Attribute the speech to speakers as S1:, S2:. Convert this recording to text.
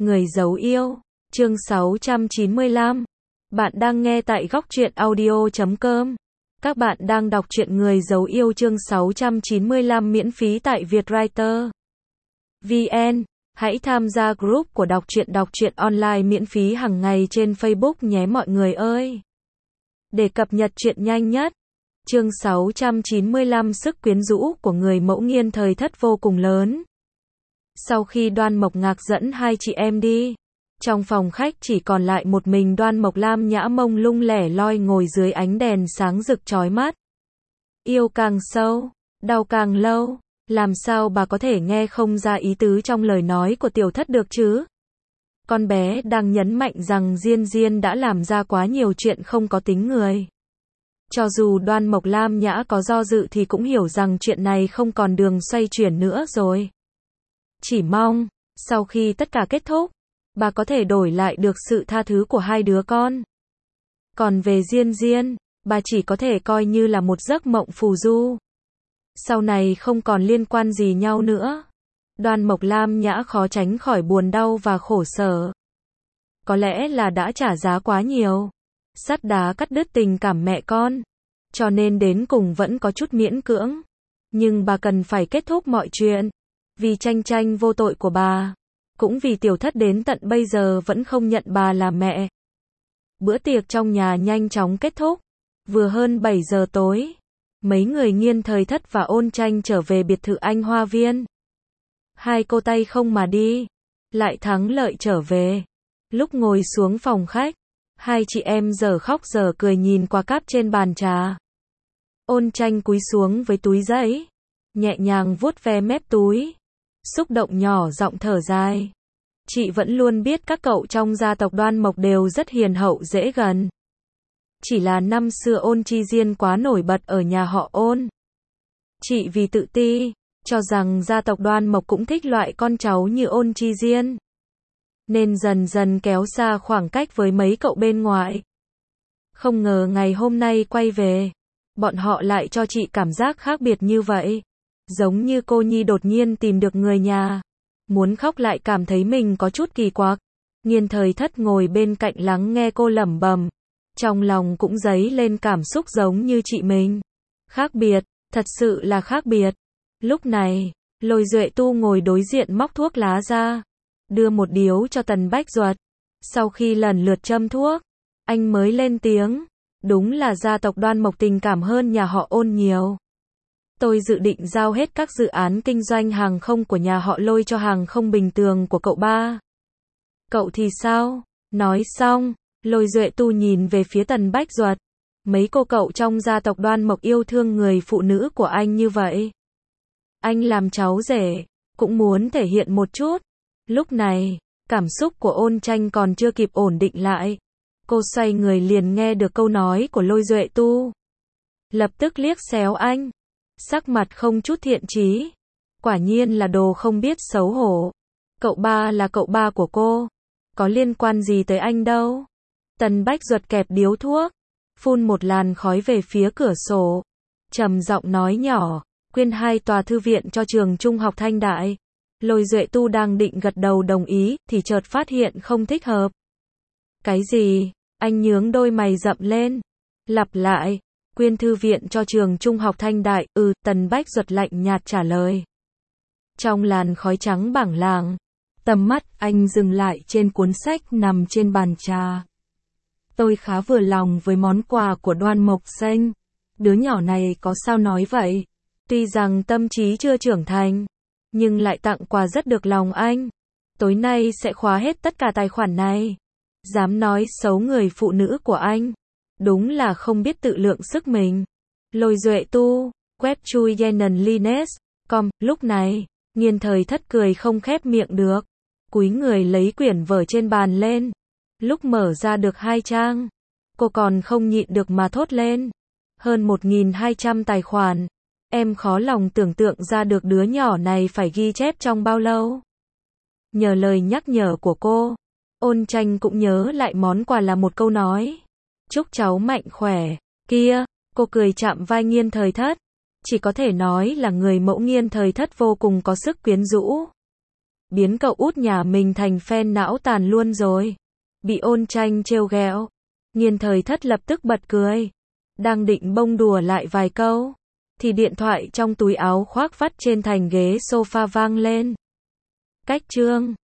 S1: Người giấu yêu, chương 695. Bạn đang nghe tại Góc Truyện Audio.com. Các bạn đang đọc truyện Người giấu yêu chương 695 miễn phí tại Vietwriter VN. Hãy tham gia group của đọc truyện online miễn phí hàng ngày trên Facebook nhé mọi người ơi. Để cập nhật truyện nhanh nhất. Chương 695 sức quyến rũ của người mẫu nghiên thời thất vô cùng lớn. Sau khi Đoan Mộc Ngạc dẫn hai chị em đi, trong phòng khách chỉ còn lại một mình Đoan Mộc Lam nhã mông lung lẻ loi ngồi dưới ánh đèn sáng rực chói mắt. Yêu càng sâu, đau càng lâu, làm sao bà có thể nghe không ra ý tứ trong lời nói của tiểu thất được chứ? Con bé đang nhấn mạnh rằng Diên Diên đã làm ra quá nhiều chuyện không có tính người. Cho dù Đoan Mộc Lam nhã có do dự thì cũng hiểu rằng chuyện này không còn đường xoay chuyển nữa rồi. Chỉ mong, sau khi tất cả kết thúc, bà có thể đổi lại được sự tha thứ của hai đứa con. Còn về Diên Diên, bà chỉ có thể coi như là một giấc mộng phù du. Sau này không còn liên quan gì nhau nữa. Đoan Mộc Lam nhã khó tránh khỏi buồn đau và khổ sở. Có lẽ là đã trả giá quá nhiều. Sắt đá cắt đứt tình cảm mẹ con. Cho nên đến cùng vẫn có chút miễn cưỡng. Nhưng bà cần phải kết thúc mọi chuyện. Vì Tranh Tranh vô tội của bà. Cũng vì tiểu thất đến tận bây giờ vẫn không nhận bà là mẹ. Bữa tiệc trong nhà nhanh chóng kết thúc. Vừa hơn 7 giờ tối. Mấy người Nghiên thời thất và Ôn Tranh trở về biệt thự Anh Hoa Viên. Hai cô tay không mà đi. Lại thắng lợi trở về. Lúc ngồi xuống phòng khách. Hai chị em giờ khóc giờ cười nhìn qua cáp trên bàn trà. Ôn Tranh cúi xuống với túi giấy. Nhẹ nhàng vuốt ve mép túi. Xúc động nhỏ giọng thở dài. Chị vẫn luôn biết các cậu trong gia tộc Đoan Mộc đều rất hiền hậu dễ gần. Chỉ là năm xưa Ôn Chi Diên quá nổi bật ở nhà họ Ôn. Chị vì tự ti, cho rằng gia tộc Đoan Mộc cũng thích loại con cháu như Ôn Chi Diên. Nên dần dần kéo xa khoảng cách với mấy cậu bên ngoài. Không ngờ ngày hôm nay quay về, bọn họ lại cho chị cảm giác khác biệt như vậy. Giống như cô nhi đột nhiên tìm được người nhà. Muốn khóc lại cảm thấy mình có chút kỳ quặc. Nghiên thời thất ngồi bên cạnh lắng nghe cô lẩm bẩm. Trong lòng cũng dấy lên cảm xúc giống như chị mình. Khác biệt, thật sự là khác biệt. Lúc này, Lôi Duệ Tu ngồi đối diện móc thuốc lá ra. Đưa một điếu cho Tần Bách Duật. Sau khi lần lượt châm thuốc, anh mới lên tiếng. Đúng là gia tộc Đoan Mộc tình cảm hơn nhà họ Ôn nhiều. Tôi dự định giao hết các dự án kinh doanh hàng không của nhà họ Lôi cho hàng không bình thường của cậu ba. Cậu thì sao? Nói xong, Lôi Duệ Tu nhìn về phía Tần Bách Duật. Mấy cô cậu trong gia tộc Đoan Mộc yêu thương người phụ nữ của anh như vậy. Anh làm cháu rể, cũng muốn thể hiện một chút. Lúc này, cảm xúc của Ôn Tranh còn chưa kịp ổn định lại. Cô xoay người liền nghe được câu nói của Lôi Duệ Tu. Lập tức liếc xéo anh. Sắc mặt không chút thiện chí. Quả nhiên là đồ không biết xấu hổ. Cậu ba là cậu ba của cô. Có liên quan gì tới anh đâu. Tần Bách Duật kẹp điếu thuốc. Phun một làn khói về phía cửa sổ. Trầm giọng nói nhỏ. Quyên 2 tòa thư viện cho trường trung học Thanh Đại. Lôi Duệ Tu đang định gật đầu đồng ý. Thì chợt phát hiện không thích hợp. Cái gì? Anh nhướng đôi mày rậm lên. Lặp lại. Quyên thư viện cho trường trung học Thanh Đại. Tần Bách Duật lạnh nhạt trả lời. Trong làn khói trắng bảng làng, tầm mắt anh dừng lại trên cuốn sách nằm trên bàn trà. Tôi khá vừa lòng với món quà của Đoan Mộc Xanh. Đứa nhỏ này có sao nói vậy? Tuy rằng tâm trí chưa trưởng thành, nhưng lại tặng quà rất được lòng anh. Tối nay sẽ khóa hết tất cả tài khoản này. Dám nói xấu người phụ nữ của anh. Đúng là không biết tự lượng sức mình. Lôi Duệ Tu, web chui yenenlines.com. Lúc này, Nghiên thời thất cười không khép miệng được. Cúi người lấy quyển vở trên bàn lên. Lúc mở ra được 2 trang, cô còn không nhịn được mà thốt lên. Hơn 1.200 tài khoản. Em khó lòng tưởng tượng ra được đứa nhỏ này phải ghi chép trong bao lâu. Nhờ lời nhắc nhở của cô, Ôn Tranh cũng nhớ lại món quà là một câu nói. Chúc cháu mạnh khỏe. Kia, cô cười chạm vai Nghiên thời thất. Chỉ có thể nói là người mẫu Nghiên thời thất vô cùng có sức quyến rũ. biến cậu út nhà mình thành fan não tàn luôn rồi. Bị Ôn Tranh trêu ghẹo, Nhiên Thời Thất lập tức bật cười. Đang định bông đùa lại vài câu, thì điện thoại trong túi áo khoác vắt trên thành ghế sofa vang lên. Cách chương